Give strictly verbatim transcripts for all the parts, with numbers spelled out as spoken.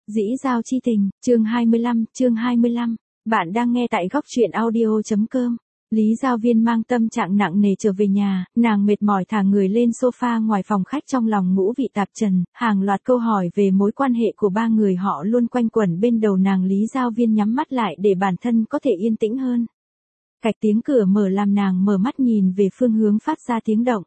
Dĩ giao chi tình, chương hai mươi lăm, chương hai mươi lăm. Bạn đang nghe tại góc truyện audio.com. Lý Giao Viên mang tâm trạng nặng nề trở về nhà, nàng mệt mỏi thả người lên sofa ngoài phòng khách, trong lòng ngũ vị tạp trần, hàng loạt câu hỏi về mối quan hệ của ba người họ luôn quanh quẩn bên đầu nàng. Lý Giao Viên nhắm mắt lại để bản thân có thể yên tĩnh hơn. Cạch tiếng cửa mở làm nàng mở mắt nhìn về phương hướng phát ra tiếng động.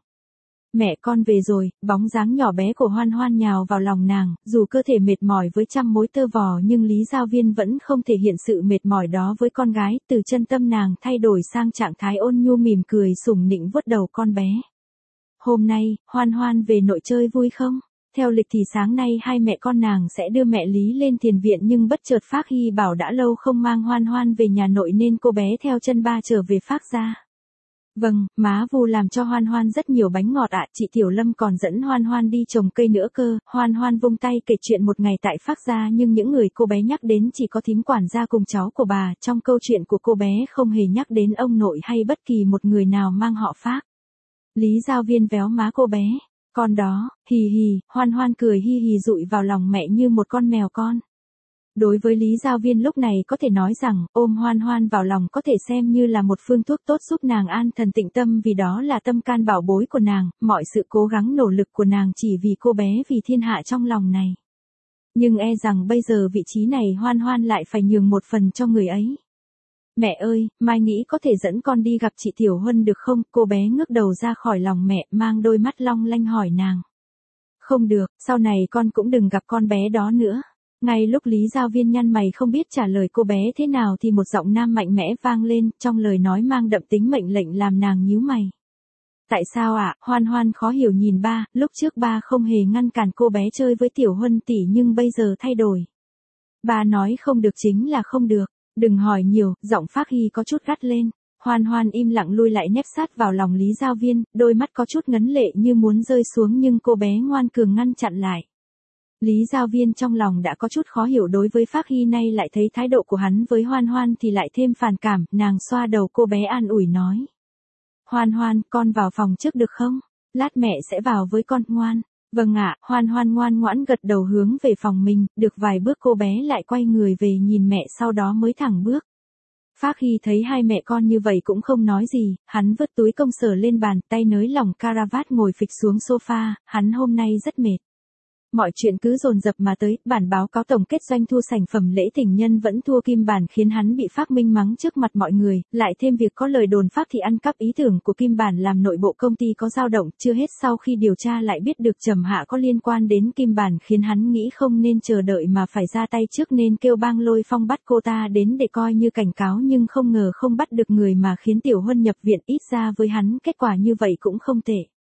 Mẹ con về rồi, bóng dáng nhỏ bé của Hoan Hoan nhào vào lòng nàng, dù cơ thể mệt mỏi với trăm mối tơ vò nhưng Lý Giao Viên vẫn không thể hiện sự mệt mỏi đó với con gái, từ chân tâm nàng thay đổi sang trạng thái ôn nhu mỉm cười sủng nịnh vuốt đầu con bé. Hôm nay, Hoan Hoan về nội chơi vui không? Theo lịch thì sáng nay hai mẹ con nàng sẽ đưa mẹ Lý lên thiền viện, nhưng bất chợt Phác Hy bảo đã lâu không mang Hoan Hoan về nhà nội nên cô bé theo chân ba trở về Phác gia. Vâng, má Vu làm cho Hoan Hoan rất nhiều bánh ngọt ạ, chị Tiểu Lâm còn dẫn Hoan Hoan đi trồng cây nữa cơ. Hoan Hoan vung tay kể chuyện một ngày tại Phác gia, nhưng những người cô bé nhắc đến chỉ có thím quản gia cùng cháu của bà, trong câu chuyện của cô bé không hề nhắc đến ông nội hay bất kỳ một người nào mang họ Phác. Lý Giao Viên véo má cô bé, con đó, hì hì. Hoan Hoan cười hi hì dụi vào lòng mẹ như một con mèo con. Đối với Lý Giao Viên lúc này có thể nói rằng, ôm Hoan Hoan vào lòng có thể xem như là một phương thuốc tốt giúp nàng an thần tịnh tâm, vì đó là tâm can bảo bối của nàng, mọi sự cố gắng nỗ lực của nàng chỉ vì cô bé, vì thiên hạ trong lòng này. Nhưng e rằng bây giờ vị trí này Hoan Hoan lại phải nhường một phần cho người ấy. Mẹ ơi, mai nghĩ có thể dẫn con đi gặp chị Tiểu Huân được không? Cô bé ngước đầu ra khỏi lòng mẹ, mang đôi mắt long lanh hỏi nàng. Không được, sau này con cũng đừng gặp con bé đó nữa. Ngay lúc Lý Giao Viên nhăn mày không biết trả lời cô bé thế nào thì một giọng nam mạnh mẽ vang lên, trong lời nói mang đậm tính mệnh lệnh làm nàng nhíu mày. Tại sao ạ? À? Hoan Hoan khó hiểu nhìn ba, lúc trước ba không hề ngăn cản cô bé chơi với Tiểu Huân tỷ nhưng bây giờ thay đổi. Ba nói không được chính là không được, đừng hỏi nhiều, giọng Phác Hy có chút gắt lên. Hoan Hoan im lặng lui lại nép sát vào lòng Lý Giao Viên, đôi mắt có chút ngấn lệ như muốn rơi xuống nhưng cô bé ngoan cường ngăn chặn lại. Lý Giao Viên trong lòng đã có chút khó hiểu đối với Phác Hy, nay lại thấy thái độ của hắn với Hoan Hoan thì lại thêm phản cảm, nàng xoa đầu cô bé an ủi nói. Hoan Hoan, con vào phòng trước được không? Lát mẹ sẽ vào với con, ngoan. Vâng ạ. Hoan Hoan ngoan ngoãn gật đầu hướng về phòng mình, được vài bước cô bé lại quay người về nhìn mẹ, sau đó mới thẳng bước. Phác Hy thấy hai mẹ con như vậy cũng không nói gì, hắn vứt túi công sở lên bàn, tay nới lỏng caravat ngồi phịch xuống sofa, hắn hôm nay rất mệt. Mọi chuyện cứ dồn dập mà tới, bản báo cáo tổng kết doanh thu sản phẩm lễ tình nhân vẫn thua Kim Bản khiến hắn bị Phác Minh mắng trước mặt mọi người, lại thêm việc có lời đồn Phác thì ăn cắp ý tưởng của Kim Bản làm nội bộ công ty có dao động, chưa hết sau khi điều tra lại biết được Trầm Hạ có liên quan đến Kim Bản khiến hắn nghĩ không nên chờ đợi mà phải ra tay trước nên kêu Bang Lôi Phong bắt cô ta đến để coi như cảnh cáo, nhưng không ngờ không bắt được người mà khiến Tiểu Huân nhập viện, ít ra với hắn kết quả như vậy cũng không tệ.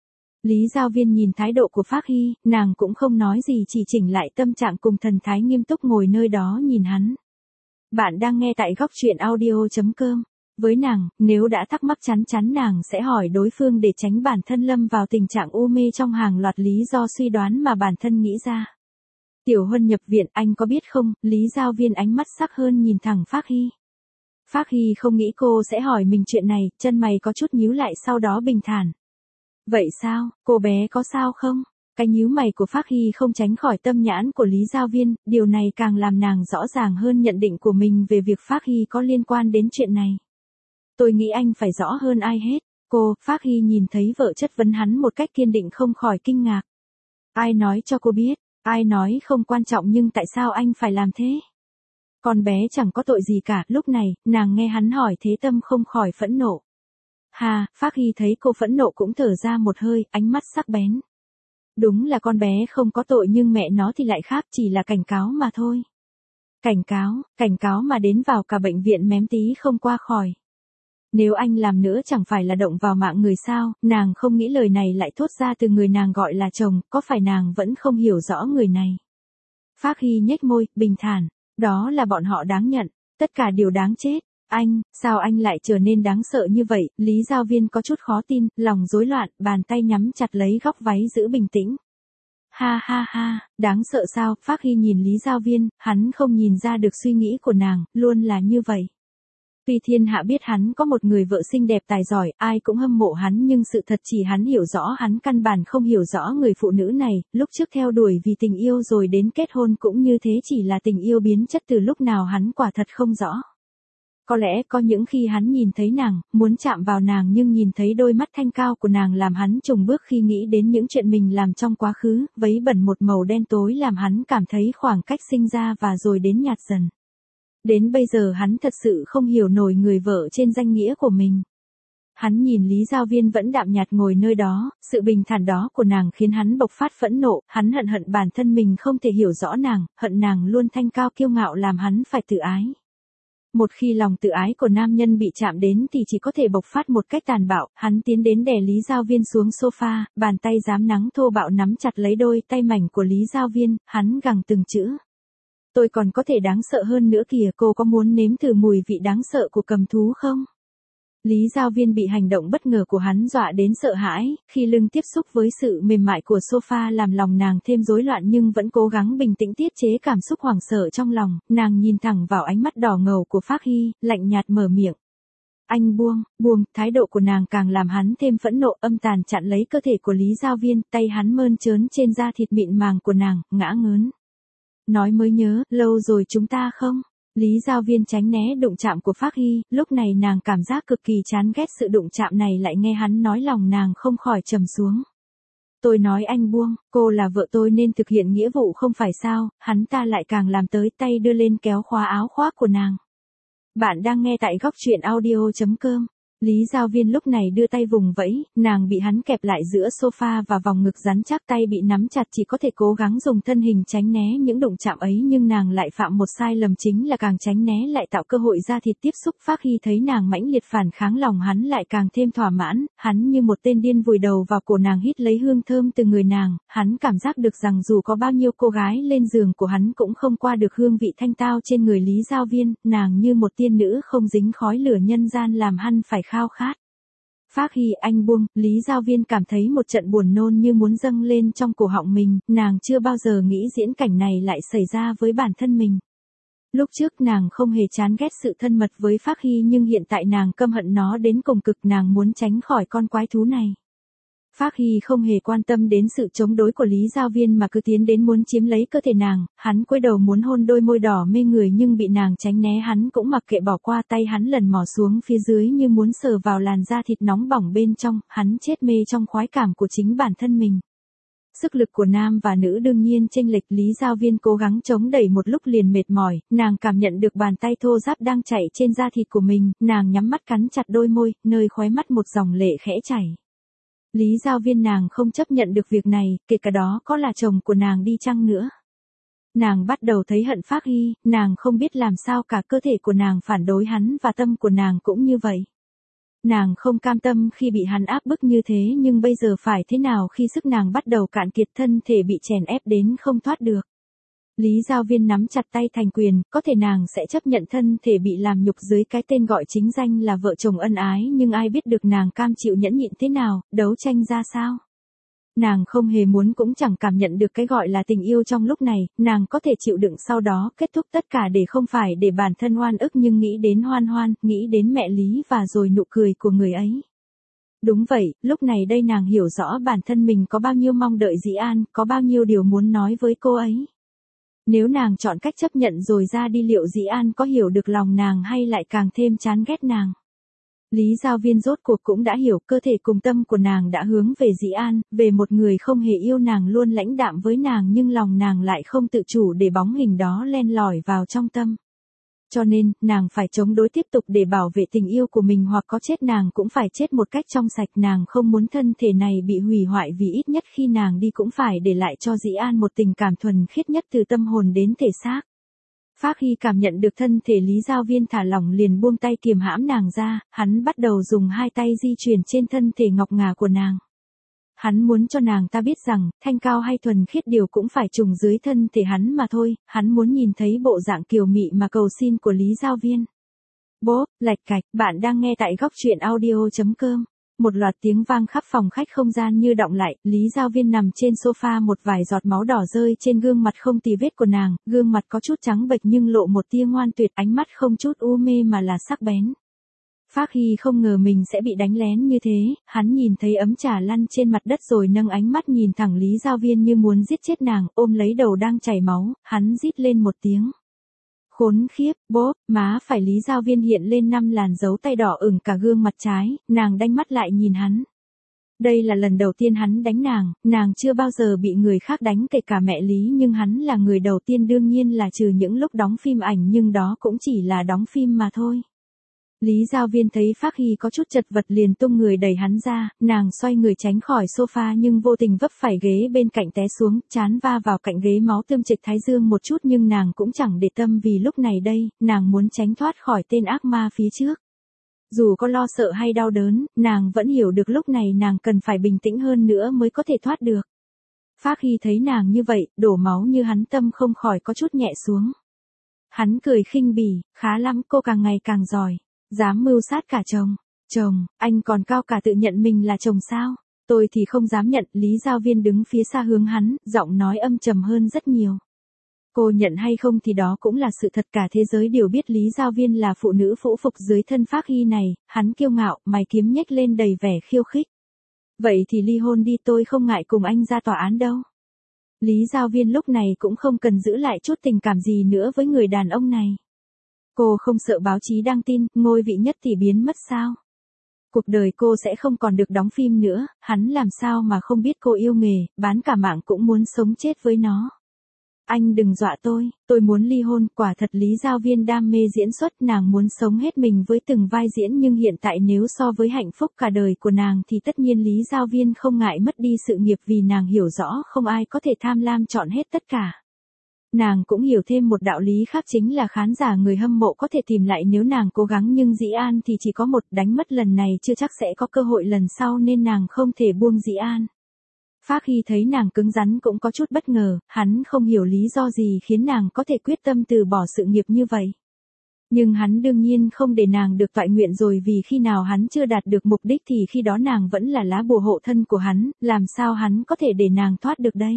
Lý Giao Viên nhìn thái độ của Phác Hy, nàng cũng không nói gì, chỉ chỉnh lại tâm trạng cùng thần thái nghiêm túc ngồi nơi đó nhìn hắn. Bạn đang nghe tại góc truyện audio.com. Với nàng, nếu đã thắc mắc chắn chắn nàng sẽ hỏi đối phương để tránh bản thân lâm vào tình trạng u mê trong hàng loạt lý do suy đoán mà bản thân nghĩ ra. Tiểu Huân nhập viện, anh có biết không? Lý Giao Viên ánh mắt sắc hơn nhìn thẳng Phác Hy. Phác Hy không nghĩ cô sẽ hỏi mình chuyện này, chân mày có chút nhíu lại sau đó bình thản. Vậy sao, cô bé có sao không? Cái nhíu mày của Phác Hy không tránh khỏi tâm nhãn của Lý Giao Viên, điều này càng làm nàng rõ ràng hơn nhận định của mình về việc Phác Hy có liên quan đến chuyện này. Tôi nghĩ anh phải rõ hơn ai hết. Cô, Phác Hy nhìn thấy vợ chất vấn hắn một cách kiên định không khỏi kinh ngạc. Ai nói cho cô biết, ai nói không quan trọng nhưng tại sao anh phải làm thế? Con bé chẳng có tội gì cả. Lúc này, nàng nghe hắn hỏi thế tâm không khỏi phẫn nộ. Hà, Phác Hy thấy cô phẫn nộ cũng thở ra một hơi, ánh mắt sắc bén. Đúng là con bé không có tội nhưng mẹ nó thì lại khác, chỉ là cảnh cáo mà thôi. Cảnh cáo, cảnh cáo mà đến vào cả bệnh viện mém tí không qua khỏi. Nếu anh làm nữa chẳng phải là động vào mạng người sao? Nàng không nghĩ lời này lại thốt ra từ người nàng gọi là chồng, có phải nàng vẫn không hiểu rõ người này? Phác Hy nhếch môi, bình thản, đó là bọn họ đáng nhận, tất cả đều đáng chết. Anh, sao anh lại trở nên đáng sợ như vậy? Lý Giao Viên có chút khó tin, lòng rối loạn, bàn tay nhắm chặt lấy góc váy giữ bình tĩnh. Ha ha ha, đáng sợ sao? Phác Hy nhìn Lý Giao Viên, hắn không nhìn ra được suy nghĩ của nàng, luôn là như vậy. Tuy thiên hạ biết hắn có một người vợ xinh đẹp tài giỏi, ai cũng hâm mộ hắn nhưng sự thật chỉ hắn hiểu rõ hắn căn bản không hiểu rõ người phụ nữ này, lúc trước theo đuổi vì tình yêu rồi đến kết hôn cũng như thế chỉ là tình yêu biến chất từ lúc nào hắn quả thật không rõ. Có lẽ có những khi hắn nhìn thấy nàng, muốn chạm vào nàng nhưng nhìn thấy đôi mắt thanh cao của nàng làm hắn chùng bước khi nghĩ đến những chuyện mình làm trong quá khứ, vấy bẩn một màu đen tối làm hắn cảm thấy khoảng cách sinh ra và rồi đến nhạt dần. Đến bây giờ hắn thật sự không hiểu nổi người vợ trên danh nghĩa của mình. Hắn nhìn Lý Giao Viên vẫn đạm nhạt ngồi nơi đó, sự bình thản đó của nàng khiến hắn bộc phát phẫn nộ, hắn hận hận bản thân mình không thể hiểu rõ nàng, hận nàng luôn thanh cao kiêu ngạo làm hắn phải tự ái. Một khi lòng tự ái của nam nhân bị chạm đến thì chỉ có thể bộc phát một cách tàn bạo, hắn tiến đến đè Lý Giao Viên xuống sofa, bàn tay rám nắng thô bạo nắm chặt lấy đôi tay mảnh của Lý Giao Viên, hắn gằn từng chữ. Tôi còn có thể đáng sợ hơn nữa kìa, cô có muốn nếm thử mùi vị đáng sợ của cầm thú không? Lý Giao Viên bị hành động bất ngờ của hắn dọa đến sợ hãi, khi lưng tiếp xúc với sự mềm mại của sofa làm lòng nàng thêm rối loạn nhưng vẫn cố gắng bình tĩnh tiết chế cảm xúc hoảng sợ trong lòng, nàng nhìn thẳng vào ánh mắt đỏ ngầu của Phác Hy, lạnh nhạt mở miệng. Anh buông, buông, thái độ của nàng càng làm hắn thêm phẫn nộ, âm tàn chặn lấy cơ thể của Lý Giao Viên, tay hắn mơn trớn trên da thịt mịn màng của nàng, ngã ngớn. Nói mới nhớ, lâu rồi chúng ta không? Lý Giao Viên tránh né đụng chạm của Phác Hy, lúc này nàng cảm giác cực kỳ chán ghét sự đụng chạm này lại nghe hắn nói lòng nàng không khỏi trầm xuống. Tôi nói anh buông, cô là vợ tôi nên thực hiện nghĩa vụ không phải sao, hắn ta lại càng làm tới tay đưa lên kéo khóa áo khoác của nàng. Bạn đang nghe tại góc truyện audio chấm com. Lý Giao Viên lúc này đưa tay vùng vẫy, nàng bị hắn kẹp lại giữa sofa và vòng ngực rắn chắc, tay bị nắm chặt chỉ có thể cố gắng dùng thân hình tránh né những đụng chạm ấy nhưng nàng lại phạm một sai lầm chính là càng tránh né lại tạo cơ hội da thịt tiếp xúc. Phác Hy thấy nàng mãnh liệt phản kháng lòng hắn lại càng thêm thỏa mãn, hắn như một tên điên vùi đầu vào cổ nàng hít lấy hương thơm từ người nàng, hắn cảm giác được rằng dù có bao nhiêu cô gái lên giường của hắn cũng không qua được hương vị thanh tao trên người Lý Giao Viên, nàng như một tiên nữ không dính khói lửa nhân gian làm hắn phải khao khát. Phác Hy, anh buông, Lý Giao Viên cảm thấy một trận buồn nôn như muốn dâng lên trong cổ họng mình, nàng chưa bao giờ nghĩ diễn cảnh này lại xảy ra với bản thân mình. Lúc trước nàng không hề chán ghét sự thân mật với Phác Hy nhưng hiện tại nàng căm hận nó đến cùng cực, nàng muốn tránh khỏi con quái thú này. Phác Hy không hề quan tâm đến sự chống đối của Lý Giao Viên mà cứ tiến đến muốn chiếm lấy cơ thể nàng, hắn cúi đầu muốn hôn đôi môi đỏ mê người nhưng bị nàng tránh né, hắn cũng mặc kệ bỏ qua, tay hắn lần mò xuống phía dưới như muốn sờ vào làn da thịt nóng bỏng bên trong, hắn chết mê trong khoái cảm của chính bản thân mình. Sức lực của nam và nữ đương nhiên chênh lệch, Lý Giao Viên cố gắng chống đẩy một lúc liền mệt mỏi, nàng cảm nhận được bàn tay thô ráp đang chảy trên da thịt của mình, nàng nhắm mắt cắn chặt đôi môi, nơi khóe mắt một dòng lệ khẽ chảy. Lý Giao Viên nàng không chấp nhận được việc này, kể cả đó có là chồng của nàng đi chăng nữa. Nàng bắt đầu thấy hận Phác Hy, nàng không biết làm sao cả, cơ thể của nàng phản đối hắn và tâm của nàng cũng như vậy. Nàng không cam tâm khi bị hắn áp bức như thế nhưng bây giờ phải thế nào khi sức nàng bắt đầu cạn kiệt, thân thể bị chèn ép đến không thoát được. Lý Giao Viên nắm chặt tay thành quyền, có thể nàng sẽ chấp nhận thân thể bị làm nhục dưới cái tên gọi chính danh là vợ chồng ân ái nhưng ai biết được nàng cam chịu nhẫn nhịn thế nào, đấu tranh ra sao. Nàng không hề muốn cũng chẳng cảm nhận được cái gọi là tình yêu trong lúc này, nàng có thể chịu đựng sau đó kết thúc tất cả để không phải để bản thân oan ức nhưng nghĩ đến Hoan Hoan, nghĩ đến mẹ Lý và rồi nụ cười của người ấy. Đúng vậy, lúc này đây nàng hiểu rõ bản thân mình có bao nhiêu mong đợi Dĩ An, có bao nhiêu điều muốn nói với cô ấy. Nếu nàng chọn cách chấp nhận rồi ra đi liệu Dĩ An có hiểu được lòng nàng hay lại càng thêm chán ghét nàng. Lý Giao Viên rốt cuộc cũng đã hiểu, cơ thể cùng tâm của nàng đã hướng về Dĩ An, về một người không hề yêu nàng, luôn lãnh đạm với nàng nhưng lòng nàng lại không tự chủ để bóng hình đó len lỏi vào trong tâm. Cho nên, nàng phải chống đối tiếp tục để bảo vệ tình yêu của mình, hoặc có chết nàng cũng phải chết một cách trong sạch, nàng không muốn thân thể này bị hủy hoại vì ít nhất khi nàng đi cũng phải để lại cho Dĩ An một tình cảm thuần khiết nhất từ tâm hồn đến thể xác. Phác Hy cảm nhận được thân thể Lý Giao Viên thả lỏng liền buông tay kiềm hãm nàng ra, hắn bắt đầu dùng hai tay di chuyển trên thân thể ngọc ngà của nàng. Hắn muốn cho nàng ta biết rằng, thanh cao hay thuần khiết điều cũng phải trùng dưới thân thể hắn mà thôi, hắn muốn nhìn thấy bộ dạng kiều mị mà cầu xin của Lý Giao Viên. Bố, lạch cạch, bạn đang nghe tại góc truyện audio chấm com. Một loạt tiếng vang khắp phòng khách không gian như đọng lại, Lý Giao Viên nằm trên sofa, một vài giọt máu đỏ rơi trên gương mặt không tì vết của nàng, gương mặt có chút trắng bệch nhưng lộ một tia ngoan tuyệt, ánh mắt không chút u mê mà là sắc bén. Phác Hy không ngờ mình sẽ bị đánh lén như thế, hắn nhìn thấy ấm trà lăn trên mặt đất rồi nâng ánh mắt nhìn thẳng Lý Giao Viên như muốn giết chết nàng, ôm lấy đầu đang chảy máu, hắn rít lên một tiếng. Khốn khiếp, bốp, má phải Lý Giao Viên hiện lên năm làn dấu tay đỏ ửng cả gương mặt trái, nàng đanh mắt lại nhìn hắn. Đây là lần đầu tiên hắn đánh nàng, nàng chưa bao giờ bị người khác đánh kể cả mẹ Lý, nhưng hắn là người đầu tiên, đương nhiên là trừ những lúc đóng phim ảnh, nhưng đó cũng chỉ là đóng phim mà thôi. Lý Giao Viên thấy Phác Hy có chút chật vật liền tung người đẩy hắn ra, nàng xoay người tránh khỏi sofa nhưng vô tình vấp phải ghế bên cạnh té xuống, trán va vào cạnh ghế, máu tươm trịch thái dương một chút nhưng nàng cũng chẳng để tâm vì lúc này đây, nàng muốn tránh thoát khỏi tên ác ma phía trước. Dù có lo sợ hay đau đớn, nàng vẫn hiểu được lúc này nàng cần phải bình tĩnh hơn nữa mới có thể thoát được. Phác Hy thấy nàng như vậy, đổ máu như hắn, tâm không khỏi có chút nhẹ xuống. Hắn cười khinh bỉ, khá lắm, cô càng ngày càng giỏi. Dám mưu sát cả chồng. Chồng, anh còn cao cả tự nhận mình là chồng sao? Tôi thì không dám nhận. Lý Giao Viên đứng phía xa hướng hắn, giọng nói âm trầm hơn rất nhiều. Cô nhận hay không thì đó cũng là sự thật, cả thế giới đều biết Lý Giao Viên là phụ nữ phũ phục dưới thân Phác Hy này. Hắn kiêu ngạo, mày kiếm nhếch lên đầy vẻ khiêu khích. Vậy thì ly hôn đi, tôi không ngại cùng anh ra tòa án đâu. Lý Giao Viên lúc này cũng không cần giữ lại chút tình cảm gì nữa với người đàn ông này. Cô không sợ báo chí đăng tin, ngôi vị nhất thì biến mất sao? Cuộc đời cô sẽ không còn được đóng phim nữa, hắn làm sao mà không biết cô yêu nghề, bán cả mạng cũng muốn sống chết với nó. Anh đừng dọa tôi, tôi muốn ly hôn. Quả thật Lý Giao Viên đam mê diễn xuất, nàng muốn sống hết mình với từng vai diễn, nhưng hiện tại nếu so với hạnh phúc cả đời của nàng thì tất nhiên Lý Giao Viên không ngại mất đi sự nghiệp, vì nàng hiểu rõ không ai có thể tham lam chọn hết tất cả. Nàng cũng hiểu thêm một đạo lý khác, chính là khán giả người hâm mộ có thể tìm lại nếu nàng cố gắng, nhưng Dĩ An thì chỉ có một, đánh mất lần này chưa chắc sẽ có cơ hội lần sau, nên nàng không thể buông Dĩ An. Phác Hy thấy nàng cứng rắn cũng có chút bất ngờ, hắn không hiểu lý do gì khiến nàng có thể quyết tâm từ bỏ sự nghiệp như vậy. Nhưng hắn đương nhiên không để nàng được toại nguyện rồi, vì khi nào hắn chưa đạt được mục đích thì khi đó nàng vẫn là lá bùa hộ thân của hắn, làm sao hắn có thể để nàng thoát được đây.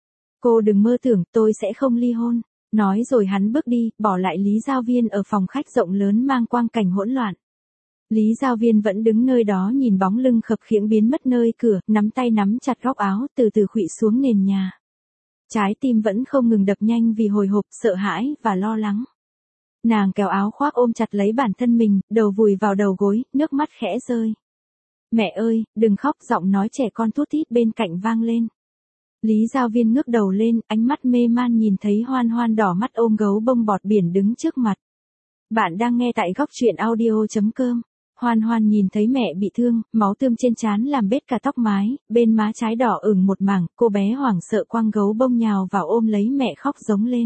Cô đừng mơ tưởng, tôi sẽ không ly hôn. Nói rồi hắn bước đi, bỏ lại Lý Giao Viên ở phòng khách rộng lớn mang quang cảnh hỗn loạn. Lý Giao Viên vẫn đứng nơi đó nhìn bóng lưng khập khiễng biến mất nơi cửa, nắm tay nắm chặt góc áo, từ từ khuỵu xuống nền nhà. Trái tim vẫn không ngừng đập nhanh vì hồi hộp, sợ hãi và lo lắng. Nàng kéo áo khoác ôm chặt lấy bản thân mình, đầu vùi vào đầu gối, nước mắt khẽ rơi. Mẹ ơi, đừng khóc, giọng nói trẻ con thút thít bên cạnh vang lên. Lý Giao Viên ngước đầu lên, ánh mắt mê man nhìn thấy Hoan Hoan đỏ mắt ôm gấu bông bọt biển đứng trước mặt. Bạn đang nghe tại góc truyện audio chấm com. Hoan Hoan nhìn thấy mẹ bị thương, máu tươm trên trán làm bết cả tóc mái, bên má trái đỏ ửng một mảng, cô bé hoảng sợ quăng gấu bông nhào vào ôm lấy mẹ khóc giống lên.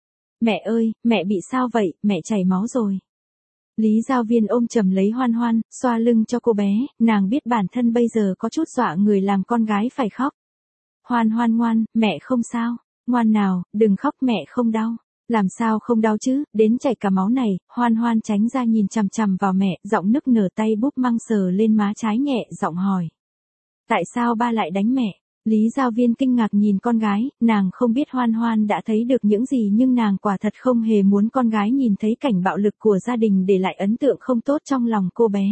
Mẹ ơi, mẹ bị sao vậy, mẹ chảy máu rồi. Lý Giao Viên ôm chầm lấy Hoan Hoan, xoa lưng cho cô bé, nàng biết bản thân bây giờ có chút dọa người làm con gái phải khóc. Hoan Hoan ngoan, mẹ không sao, ngoan nào, đừng khóc, mẹ không đau. Làm sao không đau chứ, đến chảy cả máu này. Hoan Hoan tránh ra nhìn chằm chằm vào mẹ, giọng nức nở, tay búp măng sờ lên má trái nhẹ giọng hỏi. Tại sao ba lại đánh mẹ? Lý Giao Viên kinh ngạc nhìn con gái, nàng không biết Hoan Hoan đã thấy được những gì, nhưng nàng quả thật không hề muốn con gái nhìn thấy cảnh bạo lực của gia đình để lại ấn tượng không tốt trong lòng cô bé.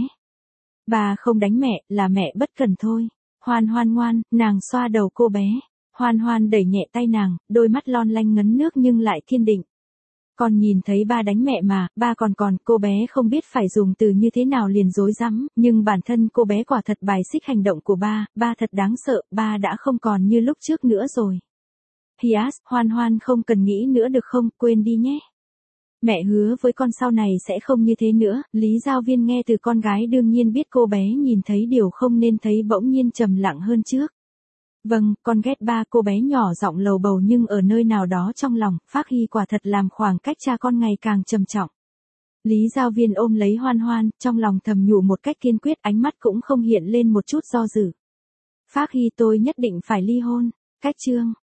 Ba không đánh mẹ, là mẹ bất cẩn thôi. Hoan Hoan ngoan, nàng xoa đầu cô bé. Hoan Hoan đẩy nhẹ tay nàng, đôi mắt lon lanh ngấn nước nhưng lại kiên định. Con nhìn thấy ba đánh mẹ mà, ba còn còn, cô bé không biết phải dùng từ như thế nào liền rối rắm, nhưng bản thân cô bé quả thật bài xích hành động của ba, ba thật đáng sợ, ba đã không còn như lúc trước nữa rồi. Hias, Hoan Hoan không cần nghĩ nữa được không, quên đi nhé. Mẹ hứa với con sau này sẽ không như thế nữa. Lý Giao Viên nghe từ con gái đương nhiên biết cô bé nhìn thấy điều không nên thấy, bỗng nhiên trầm lặng hơn trước. Vâng, con ghét ba, cô bé nhỏ giọng lầu bầu, nhưng ở nơi nào đó trong lòng, Phác Hy quả thật làm khoảng cách cha con ngày càng trầm trọng. Lý Giao Viên ôm lấy Hoan Hoan, trong lòng thầm nhủ một cách kiên quyết, ánh mắt cũng không hiện lên một chút do dự. Phác Hy, tôi nhất định phải ly hôn. Cách chương